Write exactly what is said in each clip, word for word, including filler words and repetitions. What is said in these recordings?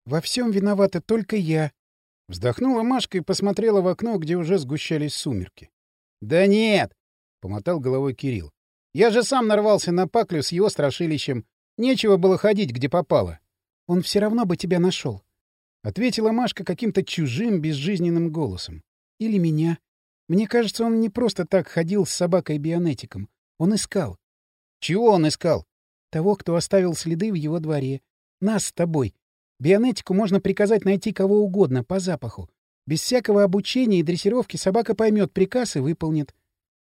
Во всем виновата только я. Вздохнула Машка и посмотрела в окно, где уже сгущались сумерки. — Да нет! — помотал головой Кирилл. — Я же сам нарвался на Паклю с его страшилищем. Нечего было ходить, где попало. — Он все равно бы тебя нашел, — ответила Машка каким-то чужим, безжизненным голосом. — Или меня. Мне кажется, он не просто так ходил с собакой-бионетиком. Он искал. — Чего он искал? — Того, кто оставил следы в его дворе. Нас с тобой. Бионетику можно приказать найти кого угодно по запаху. Без всякого обучения и дрессировки собака поймет приказ и выполнит.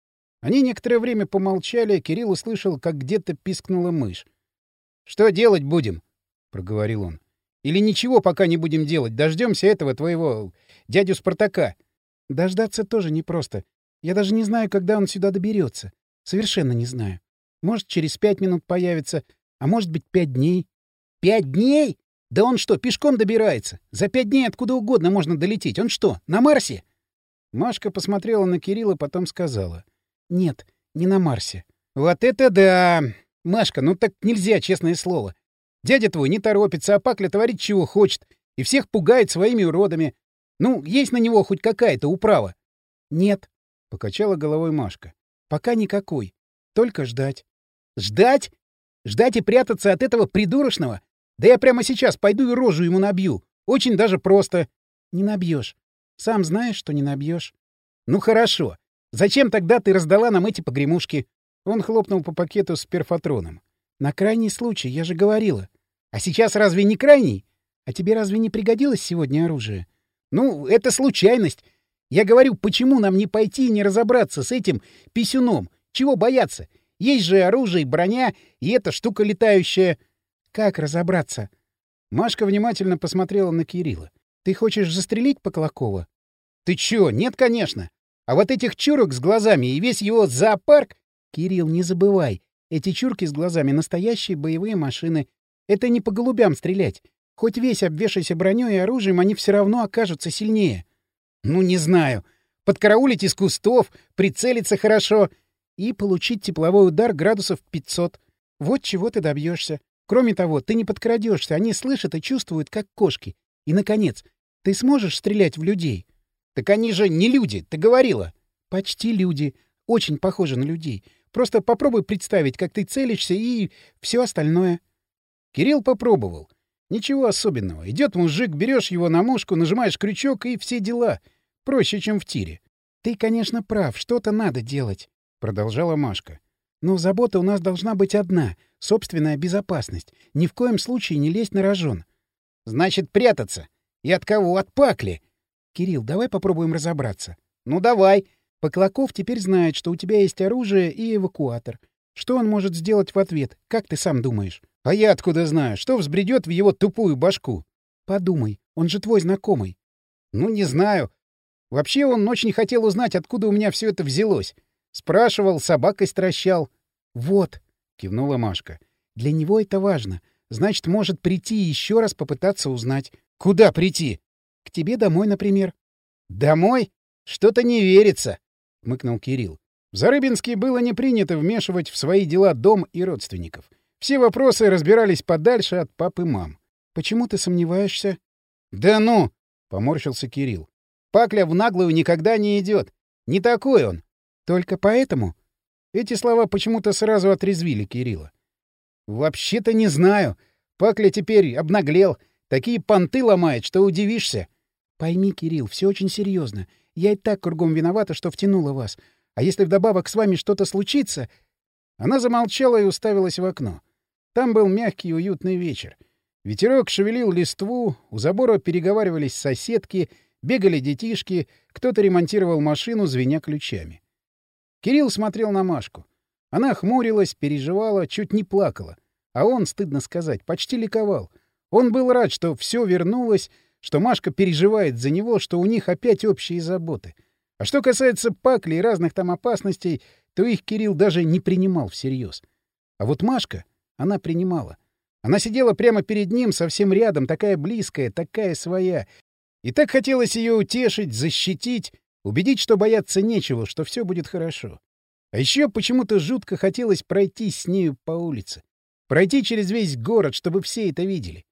Они некоторое время помолчали, Кирилл услышал, как где-то пискнула мышь. — Что делать будем? — проговорил он. — Или ничего пока не будем делать, дождемся этого твоего дядю Спартака. — Дождаться тоже непросто. Я даже не знаю, когда он сюда доберется. Совершенно не знаю. Может, через пять минут появится, а может быть, пять дней. — Пять дней? Да он что, пешком добирается? За пять дней откуда угодно можно долететь. Он что, на Марсе? Машка посмотрела на Кирилла, потом сказала. — Нет, не на Марсе. — Вот это да! Машка, ну так нельзя, честное слово. Дядя твой не торопится, а Пакля творит чего хочет, и всех пугает своими уродами. Ну, есть на него хоть какая-то управа? — Нет, — покачала головой Машка. — Пока никакой. Только ждать. — Ждать? Ждать и прятаться от этого придурочного? Да я прямо сейчас пойду и рожу ему набью. Очень даже просто. — Не набьешь. Сам знаешь, что не набьешь. — Ну хорошо. Зачем тогда ты раздала нам эти погремушки? Он хлопнул по пакету с перфотроном. — На крайний случай, я же говорила. — А сейчас разве не крайний? А тебе разве не пригодилось сегодня оружие? — Ну, это случайность. Я говорю, почему нам не пойти и не разобраться с этим писюном? Чего бояться? Есть же оружие и броня, и эта штука летающая. — Как разобраться? Машка внимательно посмотрела на Кирилла. — Ты хочешь застрелить Поклакова? — Ты чё? Нет, конечно. А вот этих чурок с глазами и весь его зоопарк... — Кирилл, не забывай. Эти чурки с глазами — настоящие боевые машины. Это не по голубям стрелять. Хоть весь обвешайся броней и оружием, они все равно окажутся сильнее. — Ну, не знаю. Подкараулить из кустов, прицелиться хорошо и получить тепловой удар градусов пятьсот. Вот чего ты добьешься. Кроме того, ты не подкрадешься, они слышат и чувствуют, как кошки. И, наконец, ты сможешь стрелять в людей? — Так они же не люди, ты говорила. — Почти люди. Очень похожи на людей. Просто попробуй представить, как ты целишься и все остальное. Кирилл попробовал. Ничего особенного. Идет мужик, берешь его на мушку, нажимаешь крючок и все дела. Проще, чем в тире. — Ты, конечно, прав, что-то надо делать, — продолжала Машка. — Но забота у нас должна быть одна — собственная безопасность. Ни в коем случае не лезть на рожон. — Значит, прятаться. И от кого? От Пакли. — Кирилл, давай попробуем разобраться. — Ну, давай. Поклаков теперь знает, что у тебя есть оружие и эвакуатор. Что он может сделать в ответ? Как ты сам думаешь? — А я откуда знаю? Что взбредет в его тупую башку? — Подумай, он же твой знакомый. — Ну, не знаю. Вообще он очень хотел узнать, откуда у меня все это взялось. Спрашивал, собакой стращал. — Вот, — кивнула Машка. — Для него это важно. Значит, может прийти и еще раз попытаться узнать. — Куда прийти? — К тебе домой, например. — Домой? Что-то не верится, — хмыкнул Кирилл. В Зарыбинске было не принято вмешивать в свои дела дом и родственников. Все вопросы разбирались подальше от пап и мам. — Почему ты сомневаешься? — Да ну! — поморщился Кирилл. — Пакля в наглую никогда не идет. Не такой он. — Только поэтому? Эти слова почему-то сразу отрезвили Кирилла. — Вообще-то не знаю. Пакля теперь обнаглел. Такие понты ломает, что удивишься. — Пойми, Кирилл, все очень серьезно. Я и так кругом виновата, что втянула вас. А если вдобавок с вами что-то случится... Она замолчала и уставилась в окно. Там был мягкий и уютный вечер. Ветерок шевелил листву, у забора переговаривались соседки, бегали детишки, кто-то ремонтировал машину, звеня ключами. Кирилл смотрел на Машку. Она хмурилась, переживала, чуть не плакала. А он, стыдно сказать, почти ликовал. Он был рад, что все вернулось, что Машка переживает за него, что у них опять общие заботы. А что касается Пакли и разных там опасностей, то их Кирилл даже не принимал всерьез. А вот Машка, она принимала. Она сидела прямо перед ним, совсем рядом, такая близкая, такая своя. И так хотелось ее утешить, защитить, убедить, что бояться нечего, что все будет хорошо. А еще почему-то жутко хотелось пройтись с нею по улице. Пройти через весь город, чтобы все это видели.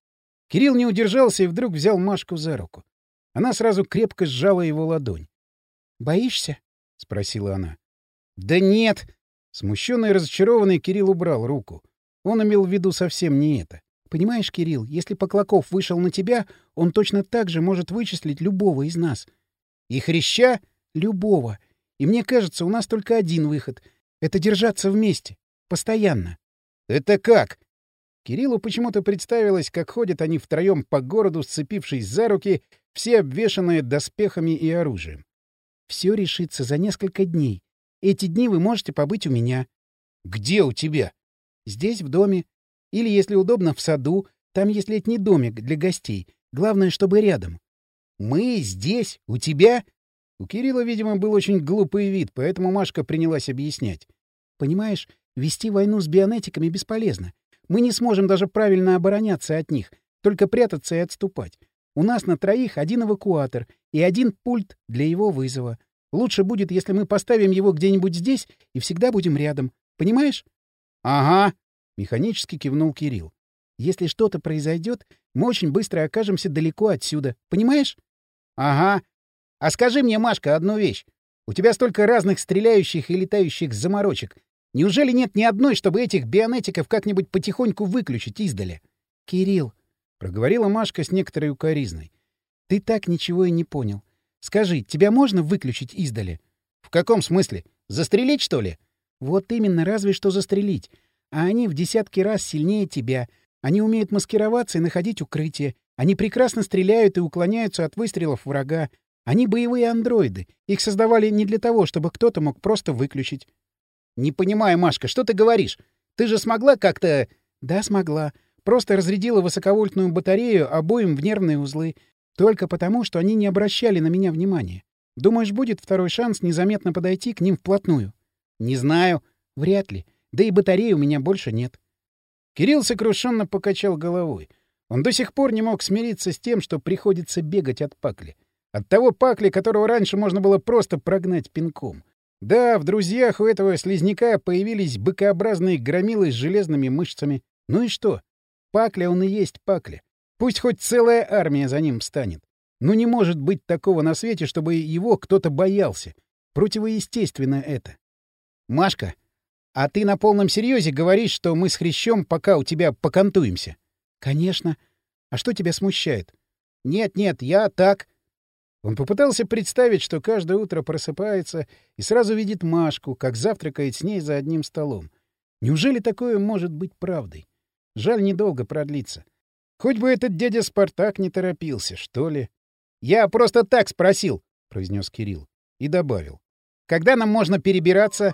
Кирилл не удержался и вдруг взял Машку за руку. Она сразу крепко сжала его ладонь. «Боишься?» — спросила она. «Да нет!» Смущенный и разочарованный Кирилл убрал руку. Он имел в виду совсем не это. «Понимаешь, Кирилл, если Поклаков вышел на тебя, он точно так же может вычислить любого из нас». «И Хряща?» «Любого. И мне кажется, у нас только один выход — это держаться вместе. Постоянно». «Это как?» Кириллу почему-то представилось, как ходят они втроем по городу, сцепившись за руки, все обвешанные доспехами и оружием. «Все решится за несколько дней. Эти дни вы можете побыть у меня». «Где у тебя?» «Здесь, в доме. Или, если удобно, в саду. Там есть летний домик для гостей. Главное, чтобы рядом». «Мы здесь? У тебя?» У Кирилла, видимо, был очень глупый вид, поэтому Машка принялась объяснять. «Понимаешь, вести войну с бионетиками бесполезно. Мы не сможем даже правильно обороняться от них, только прятаться и отступать. У нас на троих один эвакуатор и один пульт для его вызова. Лучше будет, если мы поставим его где-нибудь здесь и всегда будем рядом. Понимаешь?» «Ага», — механически кивнул Кирилл. «Если что-то произойдет, мы очень быстро окажемся далеко отсюда. Понимаешь?» «Ага. А скажи мне, Машка, одну вещь. У тебя столько разных стреляющих и летающих заморочек. Неужели нет ни одной, чтобы этих бионетиков как-нибудь потихоньку выключить издали?» «Кирилл», — проговорила Машка с некоторой укоризной, — «ты так ничего и не понял. Скажи, тебя можно выключить издали?» «В каком смысле? Застрелить, что ли?» «Вот именно, разве что застрелить. А они в десятки раз сильнее тебя. Они умеют маскироваться и находить укрытие. Они прекрасно стреляют и уклоняются от выстрелов врага. Они боевые андроиды. Их создавали не для того, чтобы кто-то мог просто выключить». «Не понимаю, Машка, что ты говоришь? Ты же смогла как-то...» «Да, смогла. Просто разрядила высоковольтную батарею обоим в нервные узлы. Только потому, что они не обращали на меня внимания. Думаешь, будет второй шанс незаметно подойти к ним вплотную?» «Не знаю». «Вряд ли. Да и батареи у меня больше нет». Кирилл сокрушенно покачал головой. Он до сих пор не мог смириться с тем, что приходится бегать от Пакли. От того Пакли, которого раньше можно было просто прогнать пинком. Да, в друзьях у этого слизняка появились быкообразные громилы с железными мышцами. Ну и что? Пакля он и есть Пакля. Пусть хоть целая армия за ним встанет. Но не может быть такого на свете, чтобы его кто-то боялся. Противоестественно это. «Машка, а ты на полном серьезе говоришь, что мы с Хрящом пока у тебя покантуемся?» «Конечно. А что тебя смущает?» «Нет-нет, я так...» Он попытался представить, что каждое утро просыпается и сразу видит Машку, как завтракает с ней за одним столом. Неужели такое может быть правдой? Жаль, недолго продлится. Хоть бы этот дядя Спартак не торопился, что ли. — Я просто так спросил, — произнес Кирилл. И добавил. — Когда нам можно перебираться?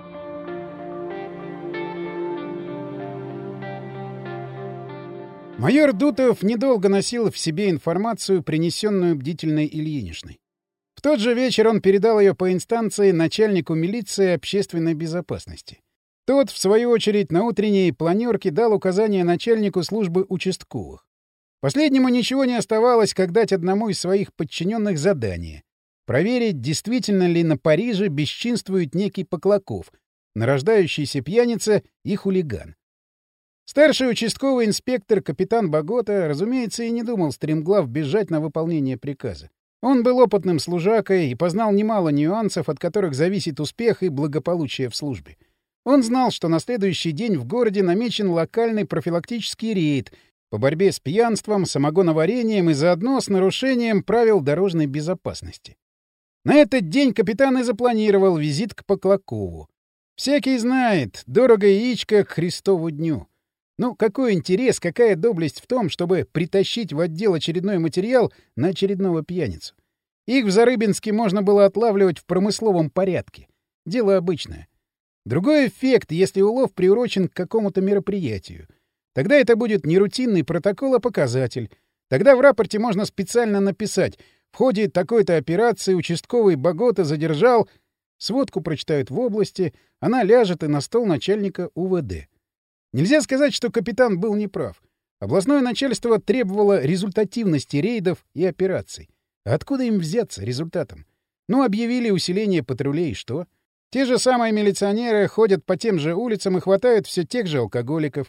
Майор Дутов недолго носил в себе информацию, принесенную бдительной Ильиничной. В тот же вечер он передал ее по инстанции начальнику милиции общественной безопасности. Тот, в свою очередь, на утренней планерке дал указания начальнику службы участковых. Последнему ничего не оставалось, как дать одному из своих подчиненных задание — проверить, действительно ли на Париже бесчинствует некий Поклаков, нарождающийся пьяница и хулиган. Старший участковый инспектор капитан Багота, разумеется, и не думал стремглав бежать на выполнение приказа. Он был опытным служакой и познал немало нюансов, от которых зависит успех и благополучие в службе. Он знал, что на следующий день в городе намечен локальный профилактический рейд по борьбе с пьянством, самогоноварением и заодно с нарушением правил дорожной безопасности. На этот день капитан и запланировал визит к Поклакову. Всякий знает, дорого яичко к Христову дню. Ну, какой интерес, какая доблесть в том, чтобы притащить в отдел очередной материал на очередного пьяницу? Их в Зарыбинске можно было отлавливать в промысловом порядке. Дело обычное. Другой эффект, если улов приурочен к какому-то мероприятию. Тогда это будет не рутинный протокол, а показатель. Тогда в рапорте можно специально написать: в ходе такой-то операции участковый Багота задержал... Сводку прочитают в области, она ляжет и на стол начальника УВД. Нельзя сказать, что капитан был неправ. Областное начальство требовало результативности рейдов и операций. А откуда им взяться результатом? Ну, объявили усиление патрулей, и что? Те же самые милиционеры ходят по тем же улицам и хватают все тех же алкоголиков.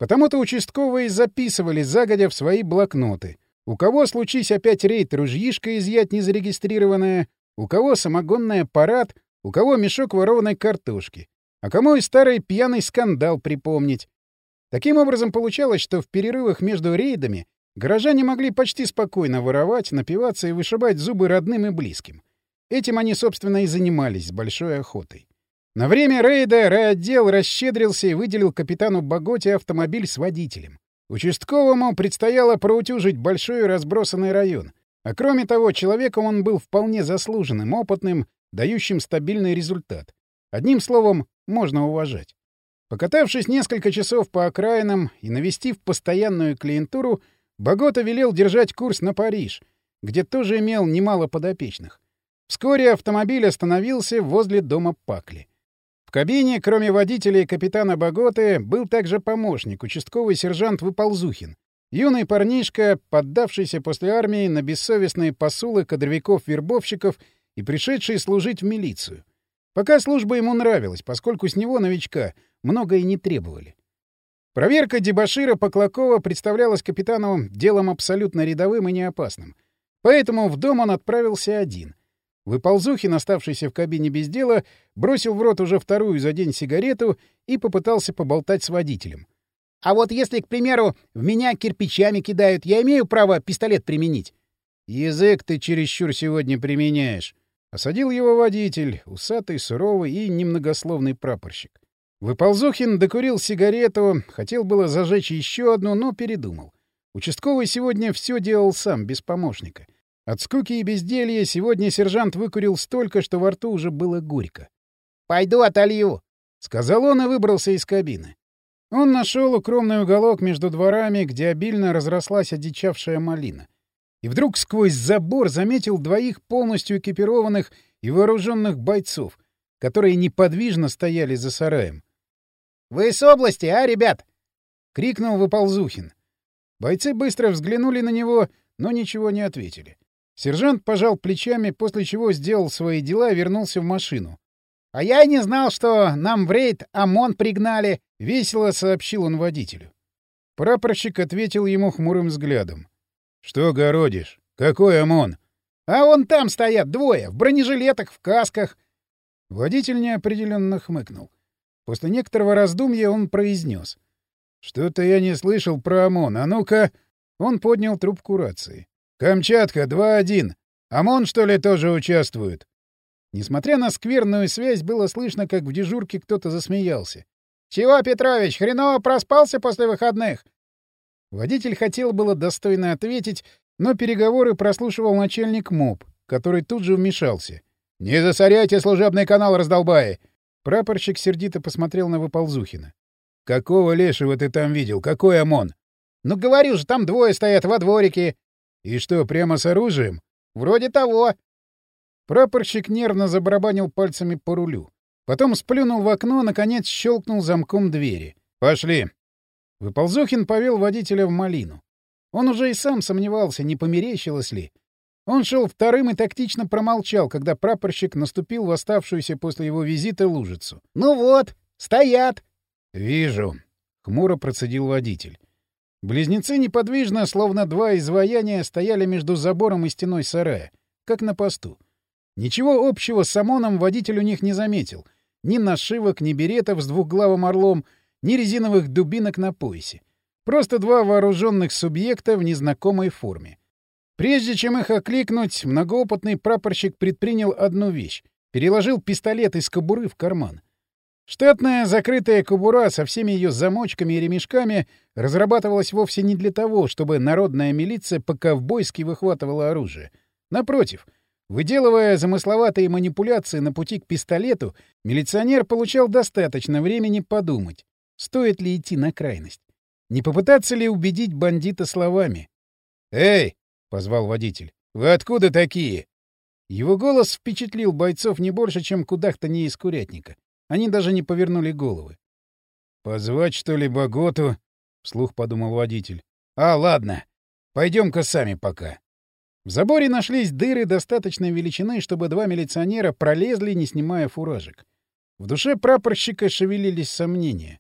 Потому-то участковые записывали загодя в свои блокноты. У кого, случись опять рейд, ружьишко изъять незарегистрированное, у кого самогонный аппарат, у кого мешок ворованной картошки, а кому и старый пьяный скандал припомнить. Таким образом, получалось, что в перерывах между рейдами горожане могли почти спокойно воровать, напиваться и вышибать зубы родным и близким. Этим они, собственно, и занимались с большой охотой. На время рейда райотдел расщедрился и выделил капитану Баготе автомобиль с водителем. Участковому предстояло проутюжить большой разбросанный район. А кроме того, человеком он был вполне заслуженным, опытным, дающим стабильный результат. Одним словом, можно уважать. Покатавшись несколько часов по окраинам и навестив постоянную клиентуру, Багота велел держать курс на Париж, где тоже имел немало подопечных. Вскоре автомобиль остановился возле дома Пакли. В кабине, кроме водителя и капитана Баготы, был также помощник, участковый сержант Выползухин, юный парнишка, поддавшийся после армии на бессовестные посулы кадровиков-вербовщиков и пришедший служить в милицию. Пока служба ему нравилась, поскольку с него, новичка, много и не требовали. Проверка дебошира Поклакова представлялась капитану делом абсолютно рядовым и неопасным. Поэтому в дом он отправился один. Выползухин, оставшийся в кабине без дела, бросил в рот уже вторую за день сигарету и попытался поболтать с водителем. — А вот если, к примеру, в меня кирпичами кидают, я имею право пистолет применить? — Язык ты чересчур сегодня применяешь. Осадил его водитель, усатый, суровый и немногословный прапорщик. Выползухин докурил сигарету, хотел было зажечь еще одну, но передумал. Участковый сегодня все делал сам, без помощника. От скуки и безделья сегодня сержант выкурил столько, что во рту уже было горько. — Пойду отолью, — сказал он и выбрался из кабины. Он нашел укромный уголок между дворами, где обильно разрослась одичавшая малина. И вдруг сквозь забор заметил двоих полностью экипированных и вооруженных бойцов, которые неподвижно стояли за сараем. — Вы с области, а, ребят? — крикнул Выползухин. Бойцы быстро взглянули на него, но ничего не ответили. Сержант пожал плечами, после чего сделал свои дела и вернулся в машину. — А я и не знал, что нам в рейд ОМОН пригнали, — весело сообщил он водителю. Прапорщик ответил ему хмурым взглядом. — Что городишь? Какой ОМОН? — А вон там стоят двое, в бронежилетах, в касках. Водитель неопределенно хмыкнул. После некоторого раздумья он произнес. — Что-то я не слышал про ОМОН. А ну-ка... Он поднял трубку рации. «Камчатка, два один. ОМОН, что ли, тоже участвует?» Несмотря на скверную связь, было слышно, как в дежурке кто-то засмеялся. «Чего, Петрович, хреново проспался после выходных?» Водитель хотел было достойно ответить, но переговоры прослушивал начальник МОП, который тут же вмешался. «Не засоряйте служебный канал, раздолбаи!» Прапорщик сердито посмотрел на Выползухина. «Какого лешего ты там видел? Какой ОМОН?» «Ну, говорю же, там двое стоят во дворике». «И что, прямо с оружием?» «Вроде того». Прапорщик нервно забарабанил пальцами по рулю. Потом сплюнул в окно, наконец щелкнул замком двери. «Пошли». Выползухин повел водителя в малину. Он уже и сам сомневался, не померещилось ли. Он шел вторым и тактично промолчал, когда прапорщик наступил в оставшуюся после его визита лужицу. «Ну вот, стоят!» «Вижу», — хмуро процедил водитель. Близнецы неподвижно, словно два изваяния, стояли между забором и стеной сарая, как на посту. Ничего общего с ОМОНом водитель у них не заметил. Ни нашивок, ни беретов с двухглавым орлом, ни резиновых дубинок на поясе. Просто два вооруженных субъекта в незнакомой форме. Прежде чем их окликнуть, многоопытный прапорщик предпринял одну вещь — переложил пистолет из кобуры в карман. Штатная закрытая кобура со всеми ее замочками и ремешками разрабатывалась вовсе не для того, чтобы народная милиция по-ковбойски выхватывала оружие. Напротив, выделывая замысловатые манипуляции на пути к пистолету, милиционер получал достаточно времени подумать, стоит ли идти на крайность. Не попытаться ли убедить бандита словами? «Эй!» — позвал водитель. «Вы откуда такие?» Его голос впечатлил бойцов не больше, чем кудахтанье из курятника. Они даже не повернули головы. «Позвать, что ли, Баготу?» — вслух подумал водитель. «А, ладно. Пойдем-ка сами пока». В заборе нашлись дыры достаточной величины, чтобы два милиционера пролезли, не снимая фуражек. В душе прапорщика шевелились сомнения.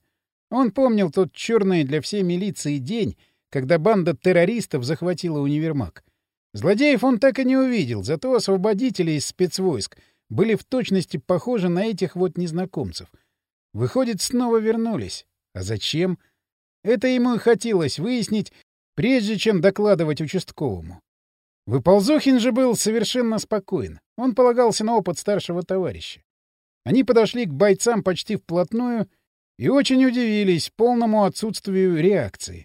Он помнил тот черный для всей милиции день, когда банда террористов захватила универмаг. Злодеев он так и не увидел, зато освободители из спецвойск были в точности похожи на этих вот незнакомцев. Выходит, снова вернулись. А зачем? Это ему и хотелось выяснить, прежде чем докладывать участковому. Выползухин же был совершенно спокоен. Он полагался на опыт старшего товарища. Они подошли к бойцам почти вплотную и очень удивились полному отсутствию реакции.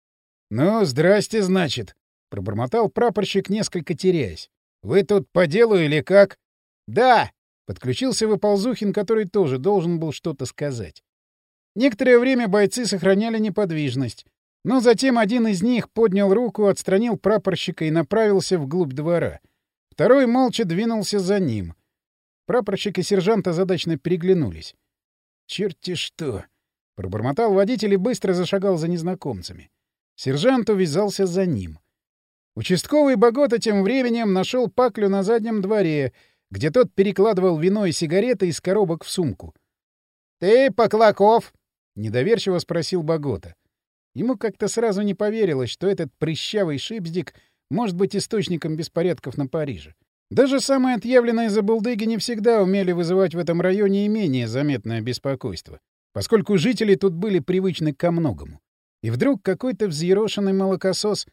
— Ну, здрасте, значит, — пробормотал прапорщик, несколько теряясь. — Вы тут по делу или как? — Да, — подключился Выползухин, который тоже должен был что-то сказать. Некоторое время бойцы сохраняли неподвижность, но затем один из них поднял руку, отстранил прапорщика и направился вглубь двора. Второй молча двинулся за ним. Прапорщик и сержант озадачно переглянулись. — Черт-те что! — пробормотал водитель и быстро зашагал за незнакомцами. Сержант увязался за ним. Участковый Багота тем временем нашел Паклю на заднем дворе, где тот перекладывал вино и сигареты из коробок в сумку. — Ты Поклаков? — недоверчиво спросил Багота. Ему как-то сразу не поверилось, что этот прыщавый шипздик может быть источником беспорядков на Париже. Даже самые отъявленные забулдыги не всегда умели вызывать в этом районе и менее заметное беспокойство, поскольку жители тут были привычны ко многому. И вдруг какой-то взъерошенный молокосос...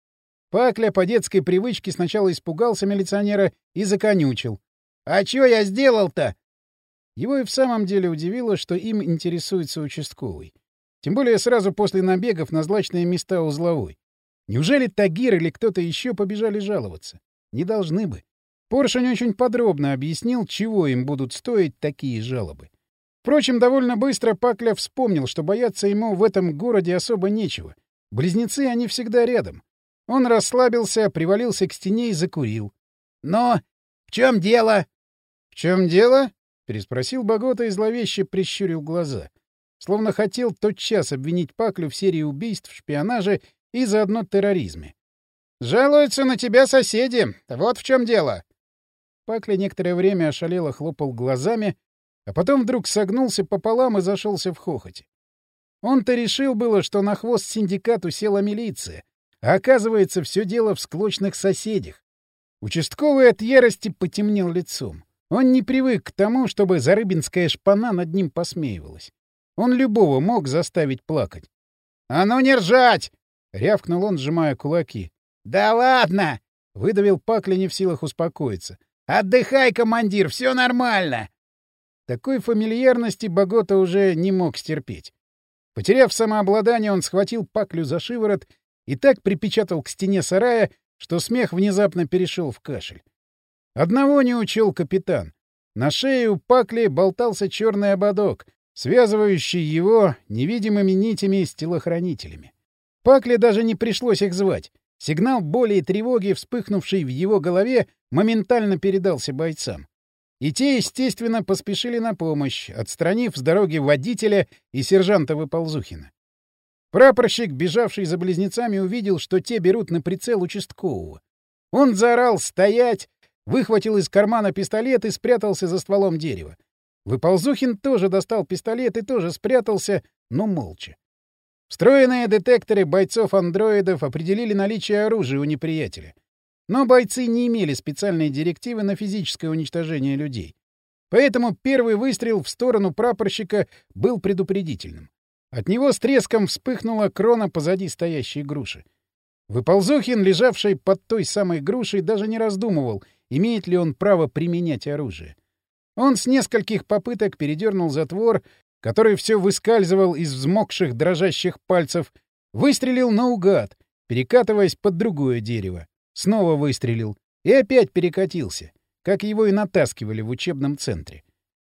Пакля по детской привычке сначала испугался милиционера и законючил. — А чё я сделал-то? Его и в самом деле удивило, что им интересуется участковый. Тем более сразу после набегов на злачные места узловой. Неужели Тагир или кто-то еще побежали жаловаться? Не должны бы. Поршень очень подробно объяснил, чего им будут стоить такие жалобы. Впрочем, довольно быстро Пакля вспомнил, что бояться ему в этом городе особо нечего. Близнецы, они всегда рядом. Он расслабился, привалился к стене и закурил. — Но в чем дело? — В чем дело? — переспросил Багота и зловеще прищурил глаза. Словно хотел тотчас обвинить Паклю в серии убийств, шпионаже и заодно терроризме. — Жалуются на тебя соседи. Вот в чем дело. Пакля некоторое время ошалело хлопал глазами, а потом вдруг согнулся пополам и зашелся в хохоте. Он-то решил было, что на хвост синдикату села милиция, а оказывается, все дело в склочных соседях. Участковый от ярости потемнел лицом. Он не привык к тому, чтобы зарыбинская шпана над ним посмеивалась. Он любого мог заставить плакать. — А ну не ржать! — рявкнул он, сжимая кулаки. — Да ладно! — выдавил Пакля, не в силах успокоиться. — Отдыхай, командир, все нормально! Такой фамильярности Багота уже не мог стерпеть. Потеряв самообладание, он схватил Паклю за шиворот и так припечатал к стене сарая, что смех внезапно перешел в кашель. Одного не учел капитан. На шее у Пакли болтался черный ободок, связывающий его невидимыми нитями с телохранителями. Пакле даже не пришлось их звать. Сигнал боли и тревоги, вспыхнувший в его голове, моментально передался бойцам. И те, естественно, поспешили на помощь, отстранив с дороги водителя и сержанта Выползухина. Прапорщик, бежавший за близнецами, увидел, что те берут на прицел участкового. Он заорал «Стоять!», выхватил из кармана пистолет и спрятался за стволом дерева. Выползухин тоже достал пистолет и тоже спрятался, но молча. Встроенные детекторы бойцов-андроидов определили наличие оружия у неприятеля. Но бойцы не имели специальной директивы на физическое уничтожение людей. Поэтому первый выстрел в сторону прапорщика был предупредительным. От него с треском вспыхнула крона позади стоящей груши. Выползухин, лежавший под той самой грушей, даже не раздумывал, имеет ли он право применять оружие. Он с нескольких попыток передернул затвор, который все выскальзывал из взмокших дрожащих пальцев, выстрелил наугад, перекатываясь под другое дерево. Снова выстрелил и опять перекатился, как его и натаскивали в учебном центре.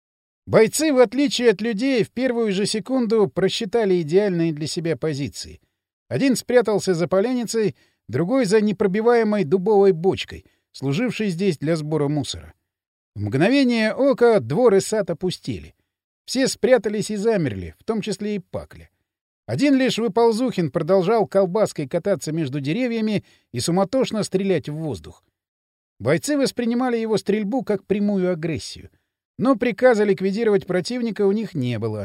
Бойцы, в отличие от людей, в первую же секунду просчитали идеальные для себя позиции. Один спрятался за поленницей, другой — за непробиваемой дубовой бочкой, служившей здесь для сбора мусора. В мгновение ока двор и сад опустели. Все спрятались и замерли, в том числе и Пакля. Один лишь Выползухин продолжал колбаской кататься между деревьями и суматошно стрелять в воздух. Бойцы воспринимали его стрельбу как прямую агрессию. Но приказа ликвидировать противника у них не было.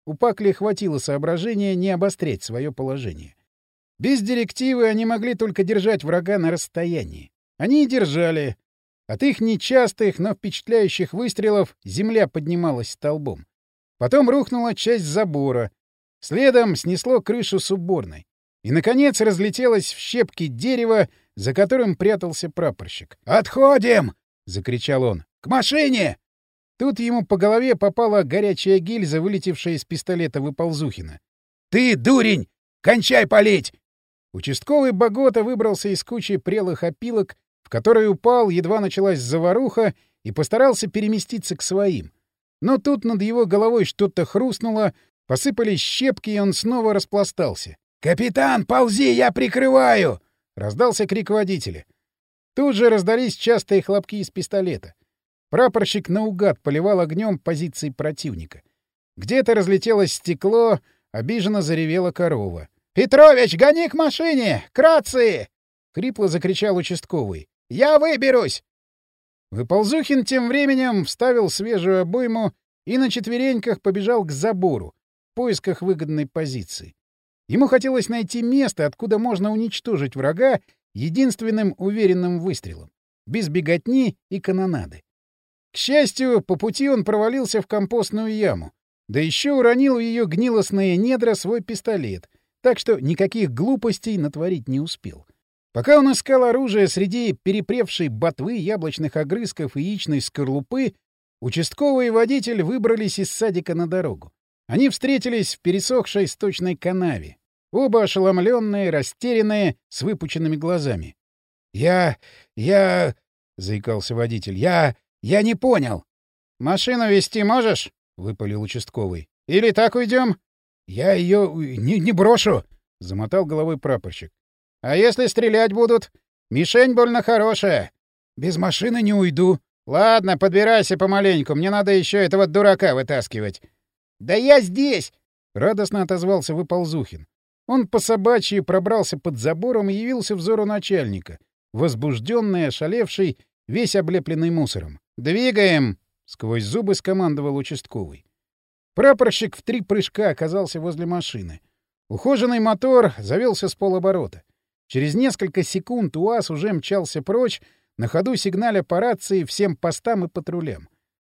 у Пакли хватило соображения не обострять свое положение. Без директивы они могли только держать врага на расстоянии. Они и держали. От их нечастых, но впечатляющих выстрелов земля поднималась столбом. Потом рухнула часть забора. Следом снесло крышу с уборной. И, наконец, разлетелось в щепки дерево, за которым прятался прапорщик. «Отходим!» — закричал он. «К машине!» Тут ему по голове попала горячая гильза, вылетевшая из пистолета Выползухина. «Ты, дурень! Кончай палить!» Участковый Богота выбрался из кучи прелых опилок, в которой упал, едва началась заваруха, и постарался переместиться к своим. Но тут над его головой что-то хрустнуло, посыпались щепки, и он снова распластался. «Капитан, ползи, я прикрываю!» — раздался крик водителя. Тут же раздались частые хлопки из пистолета. Прапорщик наугад поливал огнем позиции противника. Где-то разлетелось стекло, обиженно заревела корова. «Петрович, гони к машине! К рации!» — хрипло закричал участковый. «Я выберусь!» Выползухин тем временем вставил свежую обойму и на четвереньках побежал к забору в поисках выгодной позиции. Ему хотелось найти место, откуда можно уничтожить врага единственным уверенным выстрелом, без беготни и канонады. К счастью, по пути он провалился в компостную яму, да еще уронил в ее гнилостные недра свой пистолет, так что никаких глупостей натворить не успел. Пока он искал оружие среди перепревшей ботвы, яблочных огрызков и яичной скорлупы, участковый и водитель выбрались из садика на дорогу. Они встретились в пересохшей сточной канаве. Оба ошеломленные, растерянные, с выпученными глазами. — Я... я... — заикался водитель. — Я... я не понял. — Машину везти можешь? — выпалил участковый. — Или так уйдем? — Я ее не, не брошу, — замотал головой прапорщик. — А если стрелять будут? Мишень больно хорошая. — Без машины не уйду. — Ладно, подбирайся помаленьку, мне надо еще этого дурака вытаскивать. — Да я здесь! — радостно отозвался Выползухин. Он по-собачьи пробрался под забором и явился взору начальника, возбужденный, ошалевший, весь облепленный мусором. «Двигаем!» — сквозь зубы скомандовал участковый. Прапорщик в три прыжка оказался возле машины. Ухоженный мотор завелся с полоборота. Через несколько секунд УАЗ уже мчался прочь, на ходу сигналя по рации всем постам и патрулям.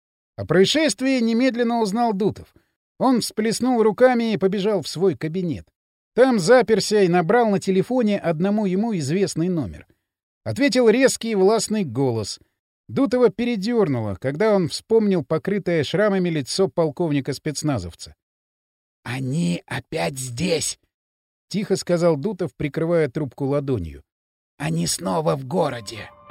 О происшествии немедленно узнал Дутов. Он всплеснул руками и побежал в свой кабинет. Там заперся и набрал на телефоне одному ему известный номер. Ответил резкий властный голос. Дутова передернуло, когда он вспомнил покрытое шрамами лицо полковника-спецназовца. — Они опять здесь! — тихо сказал Дутов, прикрывая трубку ладонью. — Они снова в городе! —